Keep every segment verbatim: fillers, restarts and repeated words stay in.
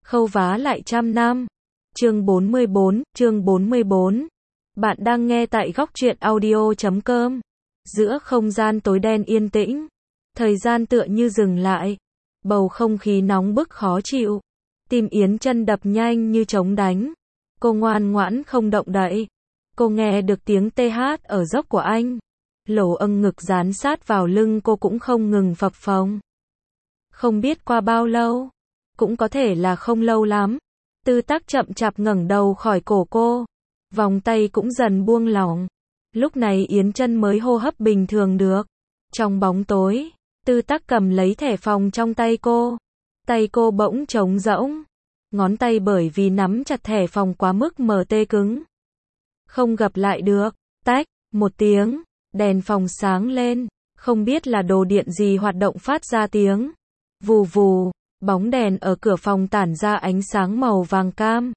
Khâu vá lại trăm năm. Chương bốn mươi bốn, chương bốn mươi bốn. Bạn đang nghe tại góc truyện audio chấm com. Giữa không gian tối đen yên tĩnh, thời gian tựa như dừng lại. Bầu không khí nóng bức khó chịu. Tim Yến Chân đập nhanh như trống đánh. Cô ngoan ngoãn không động đậy. Cô nghe được tiếng tê hát ở dốc của anh. Lỗ âng ngực dán sát vào lưng cô cũng không ngừng phập phồng. Không biết qua bao lâu, cũng có thể là không lâu lắm. Tư Tác chậm chạp ngẩng đầu khỏi cổ cô, vòng tay cũng dần buông lỏng. Lúc này Yến Chân mới hô hấp bình thường được. Trong bóng tối, Tư Tác cầm lấy thẻ phòng trong tay cô. Tay cô bỗng trống rỗng. Ngón tay bởi vì nắm chặt thẻ phòng quá mức mờ tê cứng. Không gập lại được. Tách, một tiếng, đèn phòng sáng lên. Không biết là đồ điện gì hoạt động phát ra tiếng. Vù vù, bóng đèn ở cửa phòng tản ra ánh sáng màu vàng cam.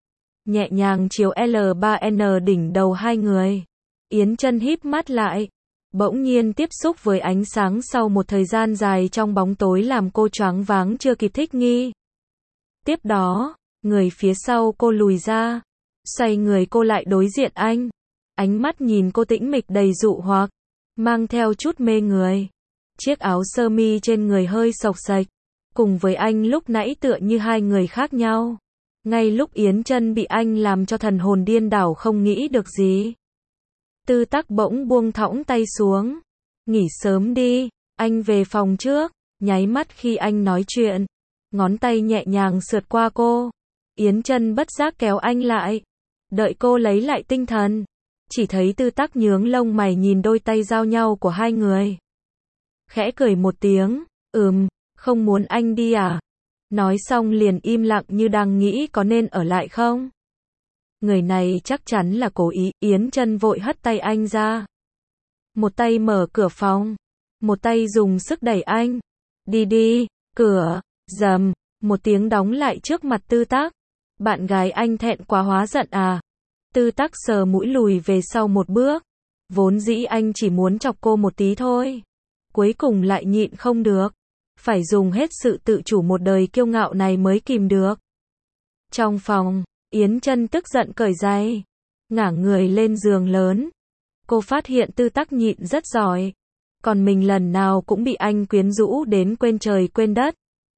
Nhẹ nhàng chiếu L ba N đỉnh đầu hai người. Yến Chân híp mắt lại. Bỗng nhiên tiếp xúc với ánh sáng sau một thời gian dài trong bóng tối làm cô choáng váng chưa kịp thích nghi. Tiếp đó, người phía sau cô lùi ra. Xoay người cô lại đối diện anh. Ánh mắt nhìn cô tĩnh mịch đầy dụ hoặc, mang theo chút mê người. Chiếc áo sơ mi trên người hơi xộc xệch, cùng với anh lúc nãy tựa như hai người khác nhau. Ngay lúc Yến Chân bị anh làm cho thần hồn điên đảo không nghĩ được gì. Tư Tác bỗng buông thõng tay xuống. Nghỉ sớm đi, anh về phòng trước. Nháy mắt khi anh nói chuyện, ngón tay nhẹ nhàng sượt qua cô. Yến Chân bất giác kéo anh lại. Đợi cô lấy lại tinh thần, chỉ thấy Tư Tác nhướng lông mày nhìn đôi tay giao nhau của hai người. Khẽ cười một tiếng, ừm, không muốn anh đi à? Nói xong liền im lặng như đang nghĩ có nên ở lại không? Người này chắc chắn là cố ý. Yến Chân vội hất tay anh ra. Một tay mở cửa phòng, một tay dùng sức đẩy anh. Đi đi, cửa, rầm, một tiếng đóng lại trước mặt Tư Tác. Bạn gái anh thẹn quá hóa giận à? Tư Tác sờ mũi lùi về sau một bước. Vốn dĩ anh chỉ muốn chọc cô một tí thôi. Cuối cùng lại nhịn không được. Phải dùng hết sự tự chủ một đời kiêu ngạo này mới kìm được. Trong phòng, Yến Chân tức giận cởi giày, ngả người lên giường lớn. Cô phát hiện Tư Tác nhịn rất giỏi. Còn mình lần nào cũng bị anh quyến rũ đến quên trời quên đất.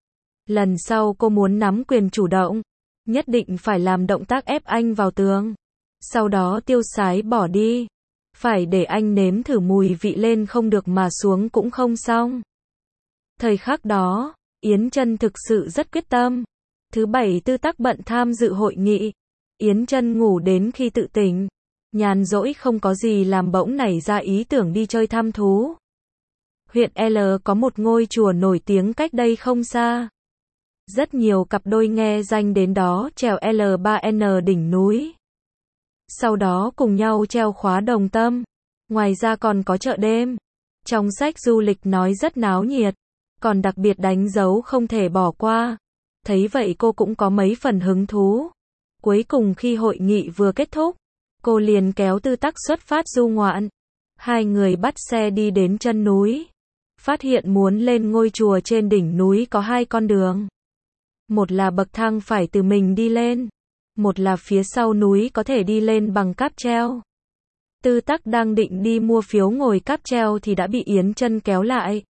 Lần sau cô muốn nắm quyền chủ động, nhất định phải làm động tác ép anh vào tường. Sau đó tiêu sái bỏ đi. Phải để anh nếm thử mùi vị lên không được mà xuống cũng không xong. Thời khắc đó, Yến Chân thực sự rất quyết tâm. Thứ bảy Tư Tác bận tham dự hội nghị. Yến Chân ngủ đến khi tự tỉnh. Nhàn rỗi không có gì làm bỗng nảy ra ý tưởng đi chơi thăm thú. Huyện L có một ngôi chùa nổi tiếng cách đây không xa. Rất nhiều cặp đôi nghe danh đến đó trèo L ba N đỉnh núi. Sau đó cùng nhau treo khóa đồng tâm. Ngoài ra còn có chợ đêm. Trong sách du lịch nói rất náo nhiệt. Còn đặc biệt đánh dấu không thể bỏ qua. Thấy vậy cô cũng có mấy phần hứng thú. Cuối cùng khi hội nghị vừa kết thúc, cô liền kéo Tư Tác xuất phát du ngoạn. Hai người bắt xe đi đến chân núi. Phát hiện muốn lên ngôi chùa trên đỉnh núi có hai con đường. Một là bậc thang phải từ mình đi lên. Một là phía sau núi có thể đi lên bằng cáp treo. Tư Tác đang định đi mua phiếu ngồi cáp treo thì đã bị Yến Chân kéo lại.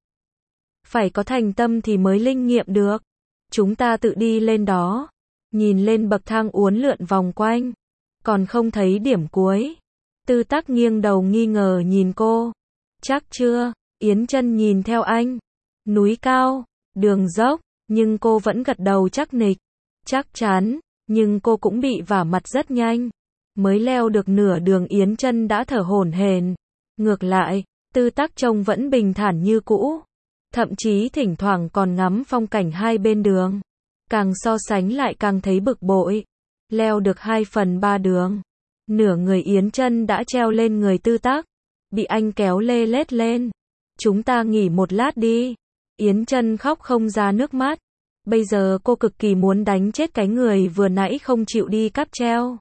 Phải có thành tâm thì mới linh nghiệm được. Chúng ta tự đi lên đó. Nhìn lên bậc thang uốn lượn vòng quanh. Còn không thấy điểm cuối. Tư Tác nghiêng đầu nghi ngờ nhìn cô. Chắc chưa? Yến Chân nhìn theo anh. Núi cao, đường dốc, nhưng cô vẫn gật đầu chắc nịch. Chắc chắn, nhưng cô cũng bị vả mặt rất nhanh. Mới leo được nửa đường Yến Chân đã thở hổn hển. Ngược lại, Tư Tác trông vẫn bình thản như cũ. Thậm chí thỉnh thoảng còn ngắm phong cảnh hai bên đường. Càng so sánh lại càng thấy bực bội. Leo được hai phần ba đường. Nửa người Yến Chân đã treo lên người Tư Tác. Bị anh kéo lê lết lên. Chúng ta nghỉ một lát đi. Yến Chân khóc không ra nước mắt. Bây giờ cô cực kỳ muốn đánh chết cái người vừa nãy không chịu đi cáp treo.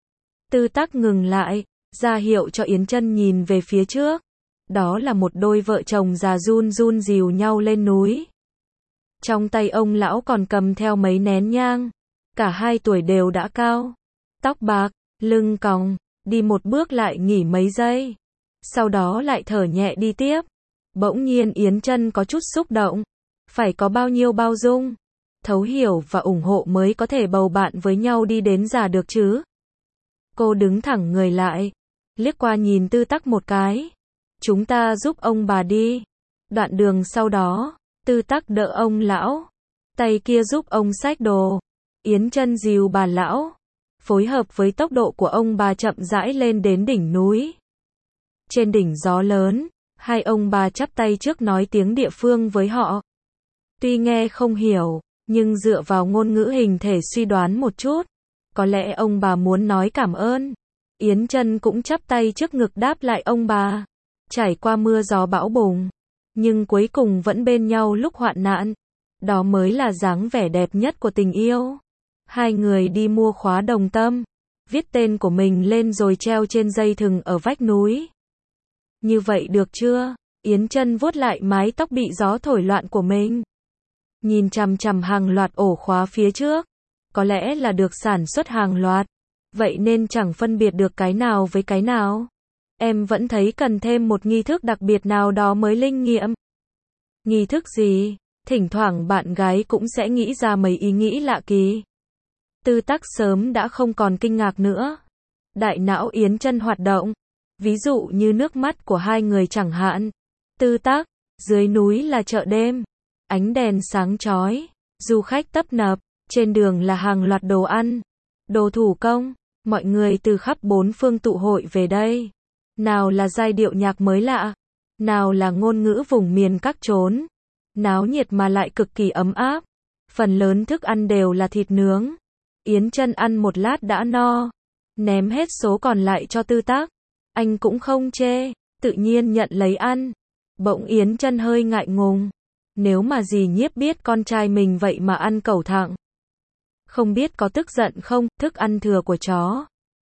Tư Tác ngừng lại, ra hiệu cho Yến Chân nhìn về phía trước. Đó là một đôi vợ chồng già run run dìu nhau lên núi. Trong tay ông lão còn cầm theo mấy nén nhang. Cả hai tuổi đều đã cao, tóc bạc, lưng còng, đi một bước lại nghỉ mấy giây. Sau đó lại thở nhẹ đi tiếp. Bỗng nhiên Yến Chân có chút xúc động. Phải có bao nhiêu bao dung, thấu hiểu và ủng hộ mới có thể bầu bạn với nhau đi đến già được chứ. Cô đứng thẳng người lại, liếc qua nhìn Tư Tắc một cái. Chúng ta giúp ông bà đi. Đoạn đường sau đó, Tư Tắc đỡ ông lão, tay kia giúp ông xách đồ. Yến Chân dìu bà lão, phối hợp với tốc độ của ông bà chậm rãi lên đến đỉnh núi. Trên đỉnh gió lớn, hai ông bà chắp tay trước nói tiếng địa phương với họ. Tuy nghe không hiểu, nhưng dựa vào ngôn ngữ hình thể suy đoán một chút, có lẽ ông bà muốn nói cảm ơn. Yến Chân cũng chắp tay trước ngực đáp lại ông bà. Trải qua mưa gió bão bùng, nhưng cuối cùng vẫn bên nhau lúc hoạn nạn. Đó mới là dáng vẻ đẹp nhất của tình yêu. Hai người đi mua khóa đồng tâm, viết tên của mình lên rồi treo trên dây thừng ở vách núi. Như vậy được chưa? Yến Chân vuốt lại mái tóc bị gió thổi loạn của mình. Nhìn chằm chằm hàng loạt ổ khóa phía trước. Có lẽ là được sản xuất hàng loạt. Vậy nên chẳng phân biệt được cái nào với cái nào. Em vẫn thấy cần thêm một nghi thức đặc biệt nào đó mới linh nghiệm. Nghi thức gì? Thỉnh thoảng bạn gái cũng sẽ nghĩ ra mấy ý nghĩ lạ kỳ. Tư Tắc sớm đã không còn kinh ngạc nữa. Đại não Yến Chân hoạt động. Ví dụ như nước mắt của hai người chẳng hạn. Tư Tắc, dưới núi là chợ đêm. Ánh đèn sáng chói. Du khách tấp nập. Trên đường là hàng loạt đồ ăn. Đồ thủ công. Mọi người từ khắp bốn phương tụ hội về đây. Nào là giai điệu nhạc mới lạ. Nào là ngôn ngữ vùng miền các chốn. Náo nhiệt mà lại cực kỳ ấm áp. Phần lớn thức ăn đều là thịt nướng. Yến Chân ăn một lát đã no. Ném hết số còn lại cho Tư Tắc. Anh cũng không chê, tự nhiên nhận lấy ăn. Bỗng Yến Chân hơi ngại ngùng. Nếu mà dì Nhiếp biết con trai mình vậy mà ăn cẩu thẳng, không biết có tức giận không, thức ăn thừa của chó.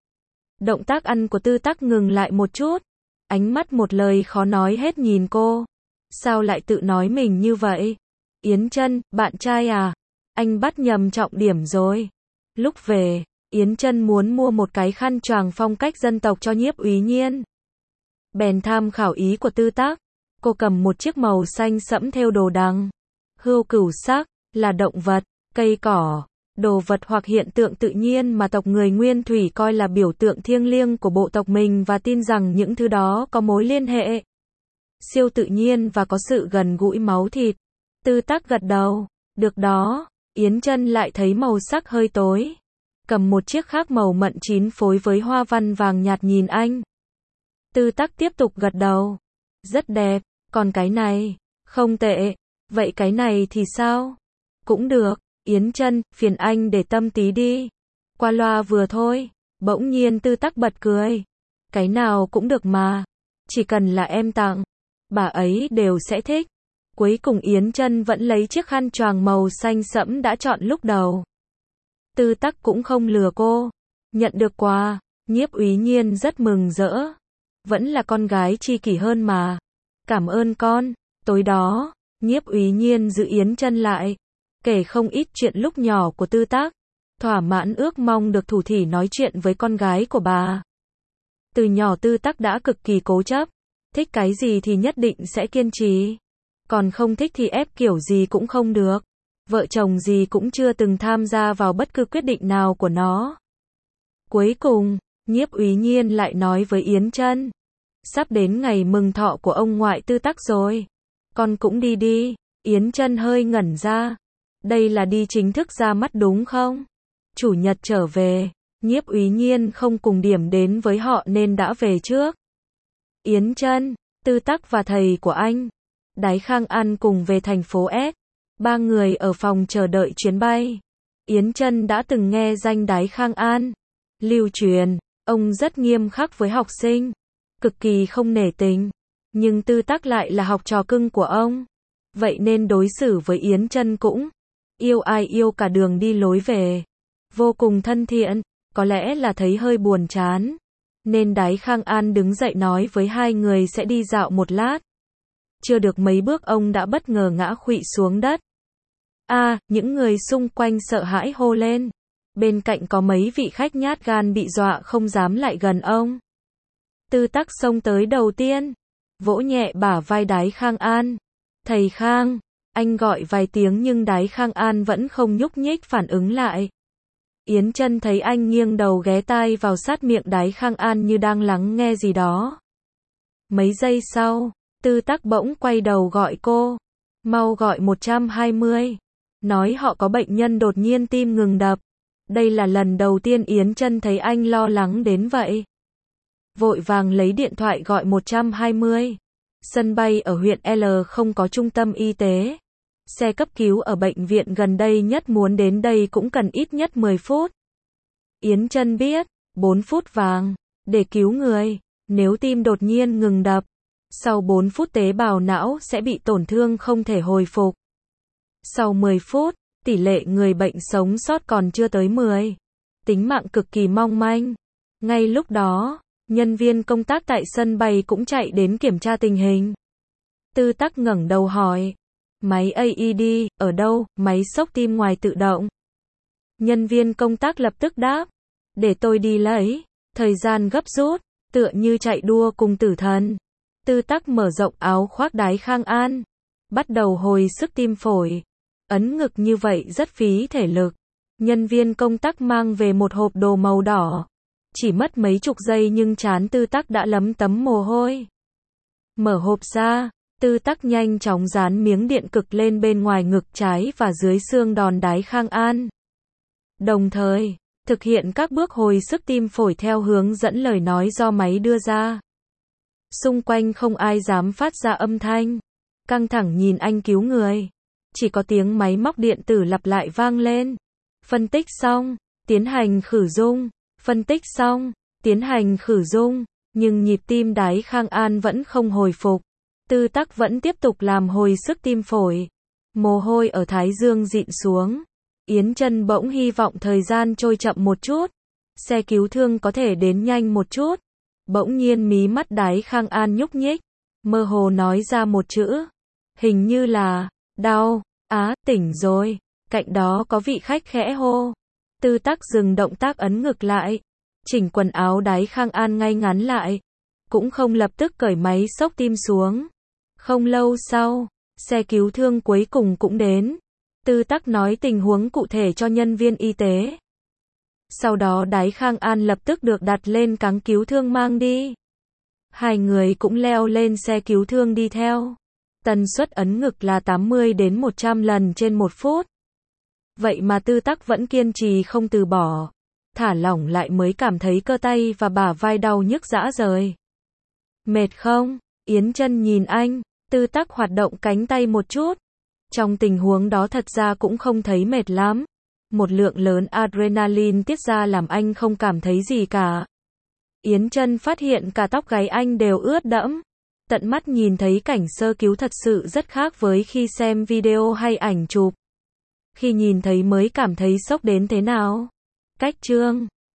Động tác ăn của Tư Tắc ngừng lại một chút. Ánh mắt một lời khó nói hết nhìn cô. Sao lại tự nói mình như vậy? Yến Chân, bạn trai à? Anh bắt nhầm trọng điểm rồi. Lúc về, Yến Chân muốn mua một cái khăn choàng phong cách dân tộc cho Nhiếp Úy Nhiên. Bèn tham khảo ý của Tư Tắc. Cô cầm một chiếc màu xanh sẫm thêu đồ đằng, hươu cửu sắc, là động vật, cây cỏ, đồ vật hoặc hiện tượng tự nhiên mà tộc người Nguyên Thủy coi là biểu tượng thiêng liêng của bộ tộc mình và tin rằng những thứ đó có mối liên hệ siêu tự nhiên và có sự gần gũi máu thịt. Tư Tắc gật đầu. Được đó. Yến Chân lại thấy màu sắc hơi tối. Cầm một chiếc khác màu mận chín phối với hoa văn vàng nhạt nhìn anh. Tư Tắc tiếp tục gật đầu. Rất đẹp. Còn cái này? Không tệ. Vậy cái này thì sao? Cũng được. Yến Chân, phiền anh để tâm tí đi. Qua loa vừa thôi. Bỗng nhiên Tư Tắc bật cười. Cái nào cũng được mà. Chỉ cần là em tặng, bà ấy đều sẽ thích. Cuối cùng Yến Chân vẫn lấy chiếc khăn choàng màu xanh sẫm đã chọn lúc đầu. Tư Tắc cũng không lừa cô. Nhận được quà, Nhiếp Úy Nhiên rất mừng rỡ. Vẫn là con gái tri kỷ hơn mà. Cảm ơn con. Tối đó, Nhiếp Úy Nhiên giữ Yến Chân lại, kể không ít chuyện lúc nhỏ của Tư Tắc. Thỏa mãn ước mong được thủ thỉ nói chuyện với con gái của bà. Từ nhỏ Tư Tắc đã cực kỳ cố chấp. Thích cái gì thì nhất định sẽ kiên trì. Còn không thích thì ép kiểu gì cũng không được. Vợ chồng gì cũng chưa từng tham gia vào bất cứ quyết định nào của nó. Cuối cùng, Nhiếp Úy Nhiên lại nói với Yến Chân. Sắp đến ngày mừng thọ của ông ngoại Tư Tắc rồi. Con cũng đi đi. Yến Chân hơi ngẩn ra. Đây là đi chính thức ra mắt đúng không? Chủ nhật trở về, Nhiếp Úy Nhiên không cùng điểm đến với họ nên đã về trước. Yến Chân, Tư Tắc và thầy của anh, Đái Khang An cùng về thành phố S. Ba người ở phòng chờ đợi chuyến bay. Yến Chân đã từng nghe danh Đái Khang An. Lưu truyền, ông rất nghiêm khắc với học sinh, cực kỳ không nể tình. Nhưng Tư Tắc lại là học trò cưng của ông. Vậy nên đối xử với Yến Chân cũng yêu ai yêu cả đường đi lối về. Vô cùng thân thiện, có lẽ là thấy hơi buồn chán. Nên Đái Khang An đứng dậy nói với hai người sẽ đi dạo một lát. Chưa được mấy bước ông đã bất ngờ ngã khuỵu xuống đất. A, à, những người xung quanh sợ hãi hô lên. Bên cạnh có mấy vị khách nhát gan bị dọa không dám lại gần ông. Tư Tắc xông tới đầu tiên, vỗ nhẹ bả vai Đái Khang An. Thầy Khang, anh gọi vài tiếng nhưng Đái Khang An vẫn không nhúc nhích phản ứng lại. Yến Chân thấy anh nghiêng đầu ghé tai vào sát miệng Đái Khang An như đang lắng nghe gì đó. Mấy giây sau, Tư Tắc bỗng quay đầu gọi cô. Mau gọi một hai không. Nói họ có bệnh nhân đột nhiên tim ngừng đập. Đây là lần đầu tiên Yến Chân thấy anh lo lắng đến vậy. Vội vàng lấy điện thoại gọi một hai không. Sân bay ở huyện L không có trung tâm y tế. Xe cấp cứu ở bệnh viện gần đây nhất muốn đến đây cũng cần ít nhất mười phút. Yến Chân biết, bốn phút vàng, để cứu người, nếu tim đột nhiên ngừng đập. Sau bốn phút tế bào não sẽ bị tổn thương không thể hồi phục. Sau mười phút, tỷ lệ người bệnh sống sót còn chưa tới mười. Tính mạng cực kỳ mong manh. Ngay lúc đó, nhân viên công tác tại sân bay cũng chạy đến kiểm tra tình hình. Tư Tắc ngẩng đầu hỏi. Máy a e đê, ở đâu? Máy xốc tim ngoài tự động. Nhân viên công tác lập tức đáp. Để tôi đi lấy. Thời gian gấp rút, tựa như chạy đua cùng tử thần. Tư Tắc mở rộng áo khoác Đái Khang An. Bắt đầu hồi sức tim phổi. Ấn ngực như vậy rất phí thể lực. Nhân viên công tác mang về một hộp đồ màu đỏ. Chỉ mất mấy chục giây nhưng trán Tư Tắc đã lấm tấm mồ hôi. Mở hộp ra, Tư Tắc nhanh chóng dán miếng điện cực lên bên ngoài ngực trái và dưới xương đòn Đái Khang An. Đồng thời, thực hiện các bước hồi sức tim phổi theo hướng dẫn lời nói do máy đưa ra. Xung quanh không ai dám phát ra âm thanh. Căng thẳng nhìn anh cứu người. Chỉ có tiếng máy móc điện tử lặp lại vang lên. Phân tích xong, tiến hành khử dung. Phân tích xong, tiến hành khử dung. Nhưng nhịp tim Đái Khang An vẫn không hồi phục. Tư Tắc vẫn tiếp tục làm hồi sức tim phổi. Mồ hôi ở thái dương dịn xuống. Yến Chân bỗng hy vọng thời gian trôi chậm một chút. Xe cứu thương có thể đến nhanh một chút. Bỗng nhiên mí mắt Đái Khang An nhúc nhích. Mơ hồ nói ra một chữ. Hình như là, đau. Á, tỉnh rồi. Cạnh đó có vị khách khẽ hô. Tư Tắc dừng động tác ấn ngực lại. Chỉnh quần áo Đái Khang An ngay ngắn lại. Cũng không lập tức cởi máy xốc tim xuống. Không lâu sau, xe cứu thương cuối cùng cũng đến. Tư Tắc nói tình huống cụ thể cho nhân viên y tế. Sau đó Đái Khang An lập tức được đặt lên cáng cứu thương mang đi. Hai người cũng leo lên xe cứu thương đi theo. Tần suất ấn ngực là tám mươi đến một trăm lần trên một phút. Vậy mà Tư Tắc vẫn kiên trì không từ bỏ. Thả lỏng lại mới cảm thấy cơ tay và bả vai đau nhức rã rời. Mệt không? Yến Chân nhìn anh. Tư Tắc hoạt động cánh tay một chút. Trong tình huống đó thật ra cũng không thấy mệt lắm. Một lượng lớn adrenaline tiết ra làm anh không cảm thấy gì cả. Yến Chân phát hiện cả tóc gáy anh đều ướt đẫm. Tận mắt nhìn thấy cảnh sơ cứu thật sự rất khác với khi xem video hay ảnh chụp. Khi nhìn thấy mới cảm thấy sốc đến thế nào. Cách chương